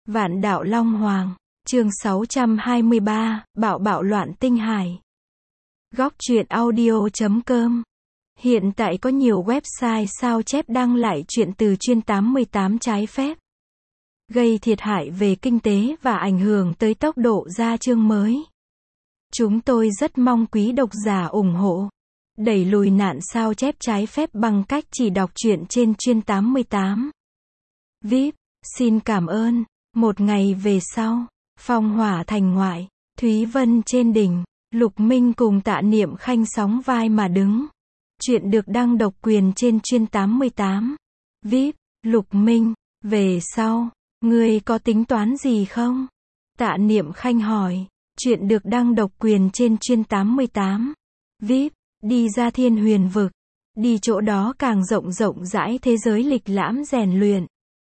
Vạn đạo Long Hoàng, chương 623, bạo bạo loạn tinh hải. Góc truyện audio.com. Hiện tại có nhiều website sao chép đăng lại truyện từ chuyên 88 trái phép, gây thiệt hại về kinh tế và ảnh hưởng tới tốc độ ra chương mới. Chúng tôi rất mong quý độc giả ủng hộ, đẩy lùi nạn sao chép trái phép bằng cách chỉ đọc truyện trên chuyên 88. VIP, xin cảm ơn. Một ngày về sau, Phong Hỏa thành ngoại, Thúy Vân trên đỉnh, Lục Minh cùng Tạ Niệm Khanh sóng vai mà đứng. Chuyện được đăng độc quyền trên chuyên 88. VIP, Lục Minh, về sau, ngươi có tính toán gì không? Tạ Niệm Khanh hỏi. Chuyện được đăng độc quyền trên chuyên 88. VIP, đi ra Thiên Huyền vực, đi chỗ đó càng rộng rộng rãi thế giới lịch lãm rèn luyện,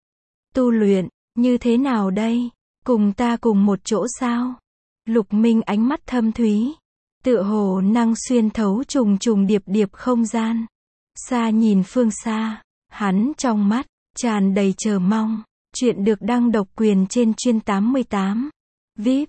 tu luyện. Như thế nào đây? Cùng ta cùng một chỗ sao? Lục Minh ánh mắt thâm thúy, tựa hồ năng xuyên thấu trùng trùng điệp điệp không gian. Xa nhìn phương xa, hắn trong mắt tràn đầy chờ mong. Chuyện được đăng độc quyền trên chuyên 88. VIP,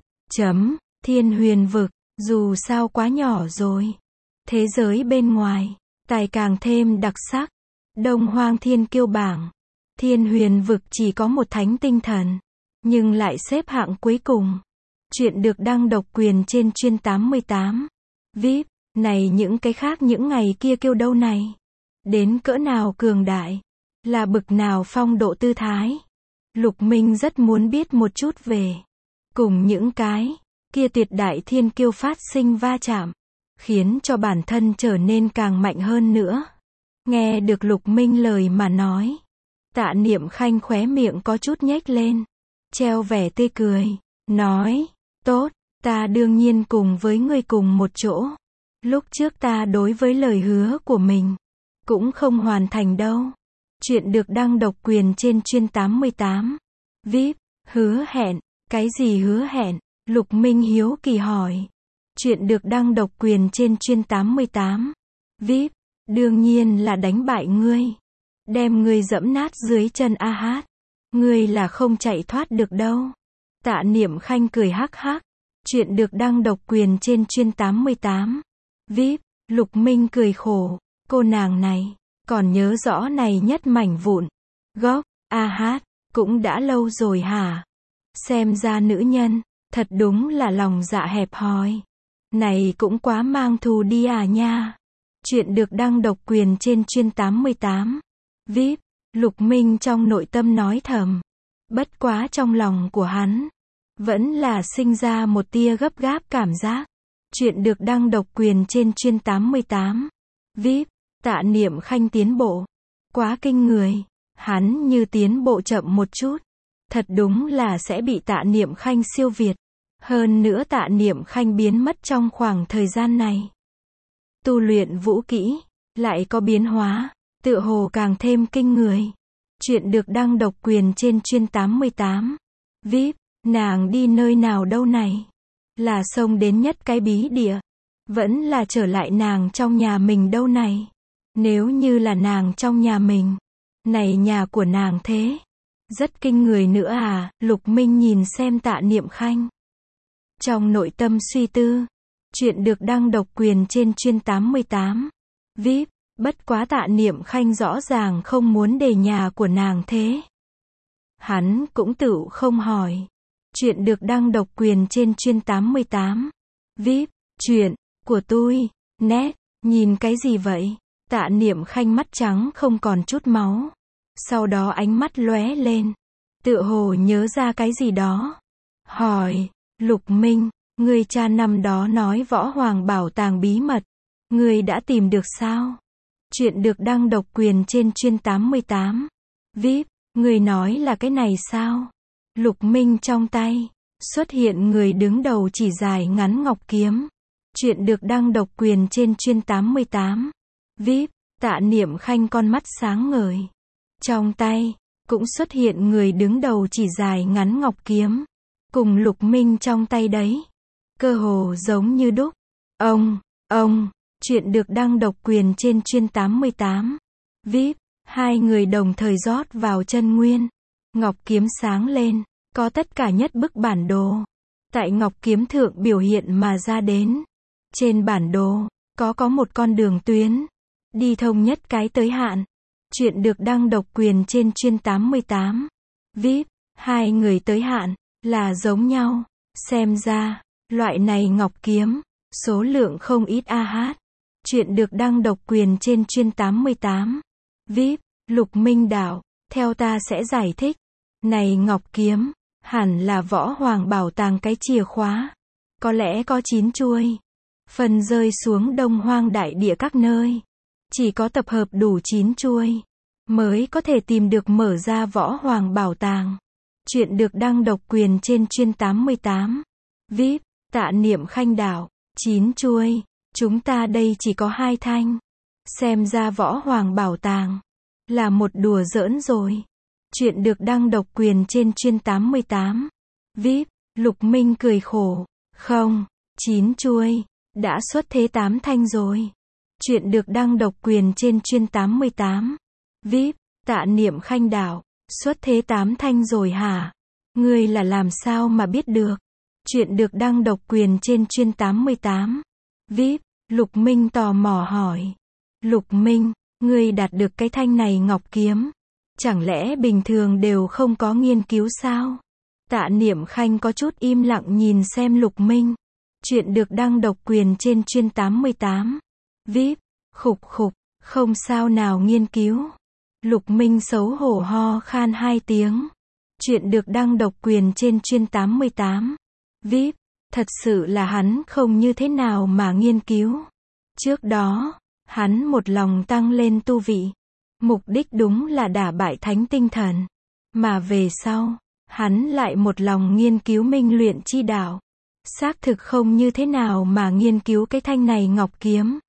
Thiên Huyền vực, dù sao quá nhỏ rồi. Thế giới bên ngoài, tài càng thêm đặc sắc. Đông Hoang Thiên Kiêu bảng. Thiên Huyền vực chỉ có một thánh tinh thần, nhưng lại xếp hạng cuối cùng. Chuyện được đăng độc quyền trên chuyên 88. VIP, này những cái khác những ngày kia kêu đâu này? Đến cỡ nào cường đại? Là bực nào phong độ tư thái? Lục Minh rất muốn biết một chút về. Cùng những cái kia tuyệt đại thiên kiêu phát sinh va chạm, khiến cho bản thân trở nên càng mạnh hơn nữa. Nghe được Lục Minh lời mà nói, Tạ Niệm Khanh khóe miệng có chút nhếch lên, treo vẻ tươi cười, nói, tốt, ta đương nhiên cùng với ngươi cùng một chỗ. Lúc trước ta đối với lời hứa của mình, cũng không hoàn thành đâu. Chuyện được đăng độc quyền trên chuyên 88. VIP, hứa hẹn, cái gì hứa hẹn? Lục Minh hiếu kỳ hỏi. Chuyện được đăng độc quyền trên chuyên 88. VIP, đương nhiên là đánh bại ngươi. Đem ngươi dẫm nát dưới chân A Hát. Ngươi là không chạy thoát được đâu. Tạ Niệm Khanh cười hắc hắc. Chuyện được đăng độc quyền trên chuyên 88. VIP, Lục Minh cười khổ. Cô nàng này, còn nhớ rõ này nhất mảnh vụn góc A Hát, cũng đã lâu rồi hả? Xem ra nữ nhân, thật đúng là lòng dạ hẹp hòi. Này cũng quá mang thù đi à nha. Chuyện được đăng độc quyền trên chuyên 88. VIP, Lục Minh trong nội tâm nói thầm. Bất quá trong lòng của hắn, vẫn là sinh ra một tia gấp gáp cảm giác. Chuyện được đăng độc quyền trên chuyên 88. VIP, Tạ Niệm Khanh tiến bộ. Quá kinh người. Hắn như tiến bộ chậm một chút, thật đúng là sẽ bị Tạ Niệm Khanh siêu việt. Hơn nữa Tạ Niệm Khanh biến mất trong khoảng thời gian này. Tu luyện vũ kỹ, lại có biến hóa, tựa hồ càng thêm kinh người. Chuyện được đăng độc quyền trên chuyên 88. VIP, nàng đi nơi nào đâu này? Là xông đến nhất cái bí địa? Vẫn là trở lại nàng trong nhà mình đâu này? Nếu như là nàng trong nhà mình, này nhà của nàng thế, rất kinh người nữa à? Lục Minh nhìn xem Tạ Niệm Khanh, trong nội tâm suy tư. Chuyện được đăng độc quyền trên chuyên 88. VIP, bất quá Tạ Niệm Khanh rõ ràng không muốn để nhà của nàng thế. Hắn cũng tự không hỏi. Chuyện được đăng độc quyền trên chuyên 88. VIP, chuyện của tôi, nét, nhìn cái gì vậy? Tạ Niệm Khanh mắt trắng không còn chút máu. Sau đó ánh mắt lóe lên, tựa hồ nhớ ra cái gì đó. Hỏi, Lục Minh, người cha năm đó nói Võ Hoàng bảo tàng bí mật, người đã tìm được sao? Chuyện được đăng độc quyền trên chuyên 88. VIP, người nói là cái này sao? Lục Minh trong tay xuất hiện người đứng đầu chỉ dài ngắn ngọc kiếm. Chuyện được đăng độc quyền trên chuyên 88. VIP, Tạ Niệm Khanh con mắt sáng ngời. Trong tay cũng xuất hiện người đứng đầu chỉ dài ngắn ngọc kiếm, cùng Lục Minh trong tay đấy, cơ hồ giống như đúc. Ông, chuyện được đăng độc quyền trên chuyên 88. VIP, hai người đồng thời rót vào chân nguyên, ngọc kiếm sáng lên, có tất cả nhất bức bản đồ. Tại ngọc kiếm thượng biểu hiện mà ra đến. Trên bản đồ, có một con đường tuyến. Đi thông nhất cái tới hạn. Chuyện được đăng độc quyền trên chuyên 88. VIP, hai người tới hạn, là giống nhau. Xem ra, loại này ngọc kiếm, số lượng không ít hát. Chuyện được đăng độc quyền trên chuyên 88. VIP, Lục Minh Đạo, theo ta sẽ giải thích. Này ngọc kiếm, hẳn là võ hoàng bảo tàng cái chìa khóa. Có lẽ có 9 chuôi. Phần rơi xuống Đông Hoang đại địa các nơi. Chỉ có tập hợp đủ 9 chuôi, mới có thể tìm được mở ra võ hoàng bảo tàng. Chuyện được đăng độc quyền trên chuyên 88. VIP, Tạ Niệm Khanh Đạo, 9 chuôi. Chúng ta đây chỉ có 2 thanh. Xem ra võ hoàng bảo tàng là một đùa giỡn rồi. Chuyện được đăng độc quyền trên chuyên 88. VIP, Lục Minh cười khổ. Không, 9 chuôi, đã xuất thế 8 thanh rồi. Chuyện được đăng độc quyền trên chuyên 88. VIP, Tạ Niệm Khanh Đạo, xuất thế 8 thanh rồi hả? Ngươi là làm sao mà biết được? Chuyện được đăng độc quyền trên chuyên 88. VIP, Lục Minh tò mò hỏi. Lục Minh, ngươi đạt được cái thanh này ngọc kiếm. Chẳng lẽ bình thường đều không có nghiên cứu sao? Tạ Niệm Khanh có chút im lặng nhìn xem Lục Minh. Chuyện được đăng độc quyền trên chuyên 88. VIP, khục khục, không sao nào nghiên cứu. Lục Minh xấu hổ ho khan 2 tiếng. Chuyện được đăng độc quyền trên chuyên 88. VIP, thật sự là hắn không như thế nào mà nghiên cứu. Trước đó, hắn một lòng tăng lên tu vị. Mục đích đúng là đả bại thánh tinh thần. Mà về sau, hắn lại một lòng nghiên cứu minh luyện chi đạo. Xác thực không như thế nào mà nghiên cứu cái thanh này ngọc kiếm.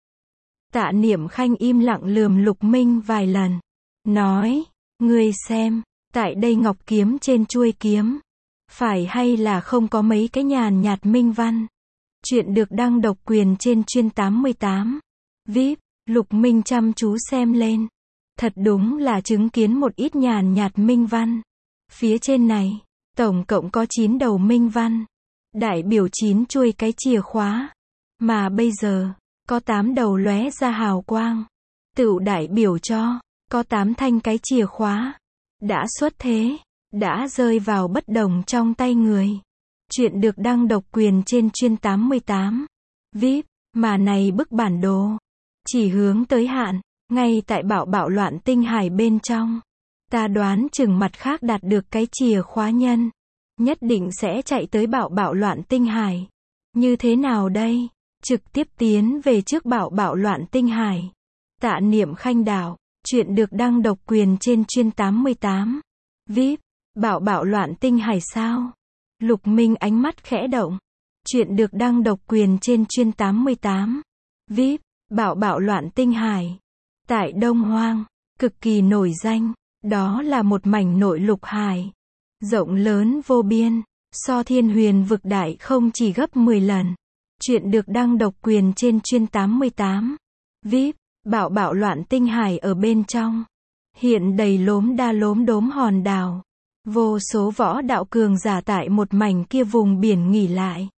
Tạ Niệm Khanh im lặng lườm Lục Minh vài lần. Nói, ngươi xem, tại đây ngọc kiếm trên chuôi kiếm. Phải hay là không có mấy cái nhàn nhạt minh văn. Chuyện được đăng độc quyền trên chuyên 88. VIP, Lục Minh chăm chú xem lên. Thật đúng là chứng kiến một ít nhàn nhạt minh văn. Phía trên này, tổng cộng có 9 đầu minh văn. Đại biểu 9 chuôi cái chìa khóa. Mà bây giờ, có 8 đầu lóe ra hào quang. Tựu đại biểu cho, có 8 thanh cái chìa khóa. Đã xuất thế, đã rơi vào bất đồng trong tay người. Chuyện được đăng độc quyền trên chuyên 88. VIP, mà này bức bản đồ. Chỉ hướng tới hạn, ngay tại bạo loạn tinh hải bên trong. Ta đoán chừng mặt khác đạt được cái chìa khóa nhân. Nhất định sẽ chạy tới bạo loạn tinh hải. Như thế nào đây? Trực tiếp tiến về trước bạo loạn tinh hải. Tạ Niệm Khanh Đạo, chuyện được đăng độc quyền trên chuyên 88. VIP, bạo loạn tinh hải sao? Lục Minh ánh mắt khẽ động. Chuyện được đăng độc quyền trên chuyên 88. VIP, bạo loạn tinh hải. Tại Đông Hoang, cực kỳ nổi danh. Đó là một mảnh nội lục hải. Rộng lớn vô biên. So Thiên Huyền vực đại không chỉ gấp 10 lần. Chuyện được đăng độc quyền trên chuyên 88. VIP, bạo loạn tinh hải ở bên trong. Hiện đầy lốm đốm hòn đảo. Vô số võ đạo cường giả tại một mảnh kia vùng biển nghỉ lại.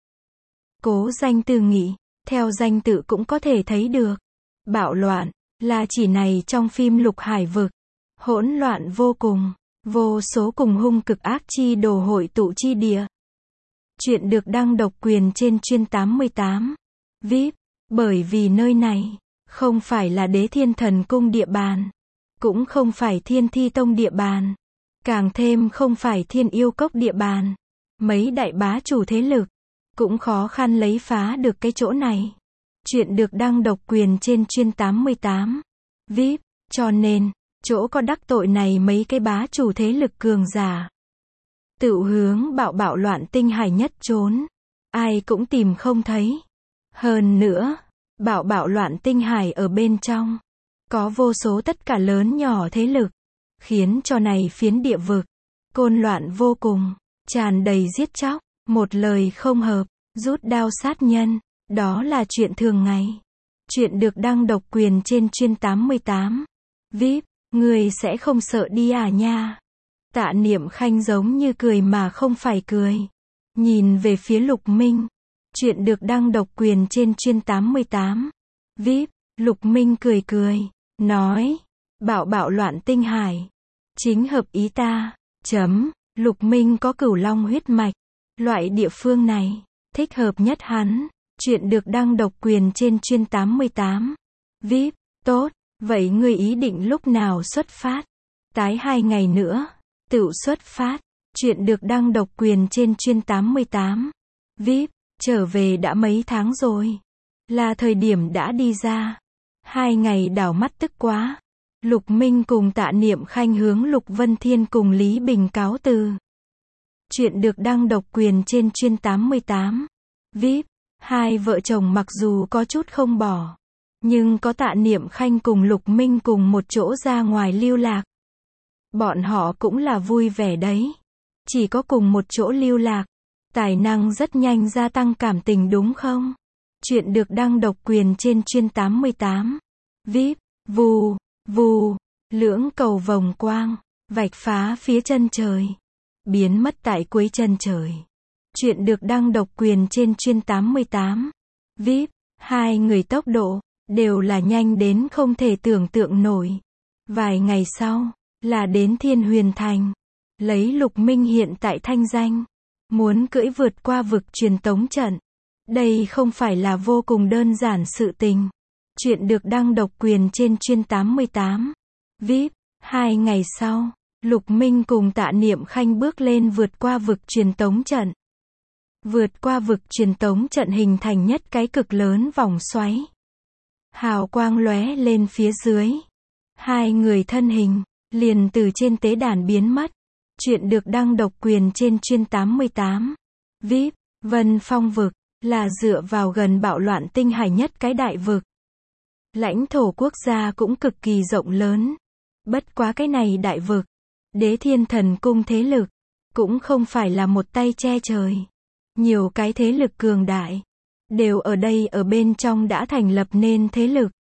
Cố danh từ nghỉ, theo danh tự cũng có thể thấy được. Bạo loạn, là chỉ này trong phim lục hải vực. Hỗn loạn vô cùng. Vô số cùng hung cực ác chi đồ hội tụ chi địa. Chuyện được đăng độc quyền trên chuyên 88. VIP, bởi vì nơi này, không phải là Đế Thiên Thần Cung địa bàn. Cũng không phải Thiên Thi Tông địa bàn. Càng thêm không phải Thiên Yêu Cốc địa bàn. Mấy đại bá chủ thế lực, cũng khó khăn lấy phá được cái chỗ này. Chuyện được đăng độc quyền trên chuyên 88. VIP, cho nên, chỗ có đắc tội này mấy cái bá chủ thế lực cường giả. Tự hướng bạo loạn tinh hải nhất trốn. Ai cũng tìm không thấy. Hơn nữa, bạo loạn tinh hải ở bên trong. Có vô số tất cả lớn nhỏ thế lực. Khiến cho này phiến địa vực. Côn loạn vô cùng. Tràn đầy giết chóc. Một lời không hợp. Rút đao sát nhân. Đó là chuyện thường ngày. Chuyện được đăng độc quyền trên chuyên 88. VIP, người sẽ không sợ đi à nha? Tạ Niệm Khanh giống như cười mà không phải cười. Nhìn về phía Lục Minh. Chuyện được đăng độc quyền trên chuyên 88. VIP. Lục Minh cười cười. Nói. Bạo bạo loạn tinh hải. Chính hợp ý ta. Lục Minh có Cửu Long huyết mạch. Loại địa phương này. Thích hợp nhất hắn. Chuyện được đăng độc quyền trên chuyên 88. VIP. Tốt. Vậy ngươi ý định lúc nào xuất phát? Tái 2 ngày nữa. Tựu xuất phát. Chuyện được đăng độc quyền trên chuyên 88. VIP. Trở về đã mấy tháng rồi. Là thời điểm đã đi ra. 2 ngày đảo mắt tức quá. Lục Minh cùng Tạ Niệm Khanh hướng Lục Vân Thiên cùng Lý Bình cáo từ. Chuyện được đăng độc quyền trên chuyên 88. VIP. Hai vợ chồng mặc dù có chút không bỏ. Nhưng có Tạ Niệm Khanh cùng Lục Minh cùng một chỗ ra ngoài lưu lạc. Bọn họ cũng là vui vẻ đấy. Chỉ có cùng một chỗ lưu lạc. Tài năng rất nhanh gia tăng cảm tình đúng không? Chuyện được đăng độc quyền trên chuyên 88. VIP. Vù, vù. Lưỡng cầu vòng quang. Vạch phá phía chân trời. Biến mất tại cuối chân trời. Chuyện được đăng độc quyền trên chuyên 88. VIP. Hai người tốc độ. Đều là nhanh đến không thể tưởng tượng nổi. Vài ngày sau. Là đến Thiên Huyền Thành. Lấy Lục Minh hiện tại thanh danh. Muốn cưỡi vượt qua vực truyền tống trận. Đây không phải là vô cùng đơn giản sự tình. Chuyện được đăng độc quyền trên chuyên 88. VIP. 2 ngày sau. Lục Minh cùng Tạ Niệm Khanh bước lên vượt qua vực truyền tống trận. Vượt qua vực truyền tống trận hình thành nhất cái cực lớn vòng xoáy. Hào quang lóe lên phía dưới. Hai người thân hình. Liền từ trên tế đàn biến mất. Chuyện được đăng độc quyền trên chuyên 88. VIP. Vân Phong vực. Là dựa vào gần bạo loạn tinh hải nhất cái đại vực. Lãnh thổ quốc gia cũng cực kỳ rộng lớn. Bất quá cái này đại vực. Đế Thiên Thần Cung thế lực. Cũng không phải là một tay che trời. Nhiều cái thế lực cường đại. Đều ở đây ở bên trong đã thành lập nên thế lực.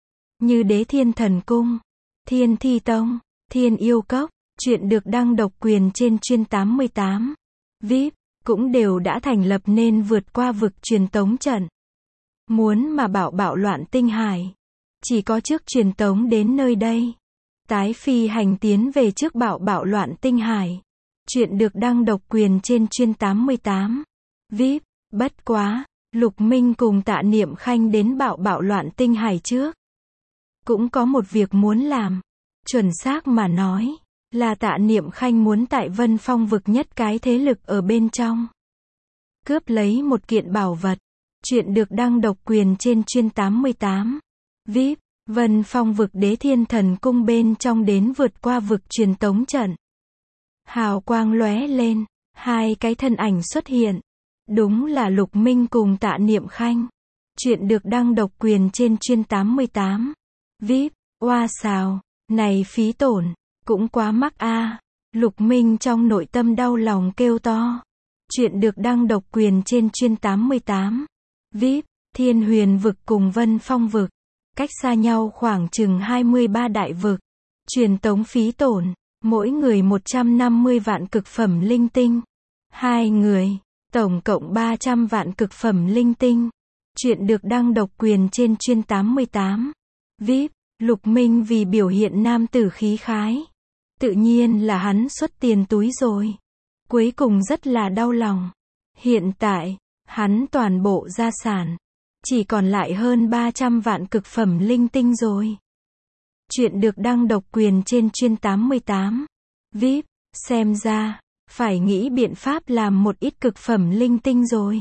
Như Đế Thiên Thần Cung. Thiên Thi Tông. Thiên Yêu Cốc. Chuyện được đăng độc quyền trên chuyên 88. VIP. Cũng đều đã thành lập nên vượt qua vực truyền tống trận. Muốn mà bạo bạo loạn tinh hải. Chỉ có trước truyền tống đến nơi đây. Tái phi hành tiến về trước bạo bạo loạn tinh hải. Chuyện được đăng độc quyền trên chuyên 88. VIP. Bất quá. Lục Minh cùng Tạ Niệm Khanh đến bạo bạo loạn tinh hải trước. Cũng có một việc muốn làm. Chuẩn xác mà nói. Là Tạ Niệm Khanh muốn tại Vân Phong vực nhất cái thế lực ở bên trong. Cướp lấy một kiện bảo vật. Chuyện được đăng độc quyền trên chuyên 88. VIP. Vân Phong vực Đế Thiên Thần Cung bên trong đến vượt qua vực truyền tống trận. Hào quang lóe lên. Hai cái thân ảnh xuất hiện. Đúng là Lục Minh cùng Tạ Niệm Khanh. Chuyện được đăng độc quyền trên chuyên 88. VIP. Oa xào. Này phí tổn. Cũng quá mắc a. Lục Minh trong nội tâm đau lòng kêu to. Chuyện được đăng độc quyền trên chuyên 88. VIP. Thiên Huyền vực cùng Vân Phong vực. Cách xa nhau khoảng chừng 23 đại vực. Truyền tống phí tổn. Mỗi người 150 vạn cực phẩm linh tinh. Hai người. Tổng cộng 300 vạn cực phẩm linh tinh. Chuyện được đăng độc quyền trên chuyên 88. VIP. Lục Minh vì biểu hiện nam tử khí khái. Tự nhiên là hắn xuất tiền túi rồi. Cuối cùng rất là đau lòng. Hiện tại, hắn toàn bộ gia sản. Chỉ còn lại hơn 300 vạn cực phẩm linh tinh rồi. Chuyện được đăng độc quyền trên chuyên 88. VIP. Xem ra, phải nghĩ biện pháp làm một ít cực phẩm linh tinh rồi.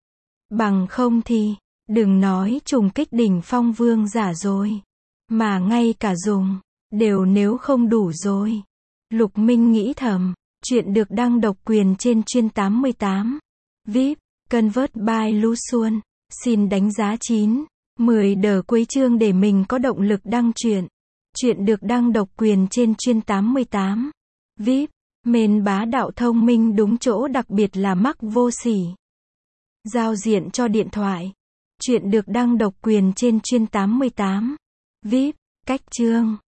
Bằng không thì, đừng nói trùng kích đỉnh phong vương giả rồi. Mà ngay cả dùng, đều nếu không đủ rồi. Lục Minh nghĩ thầm. Chuyện được đăng độc quyền trên chuyên 88. VIP. Convert by Lu Xuân. Xin đánh giá 9, 10 đờ cuối chương để mình có động lực đăng truyện. Chuyện được đăng độc quyền trên chuyên 88. VIP. Mền bá đạo thông minh đúng chỗ đặc biệt là mắc vô sỉ. Giao diện cho điện thoại. Chuyện được đăng độc quyền trên chuyên 88. VIP. Cách chương.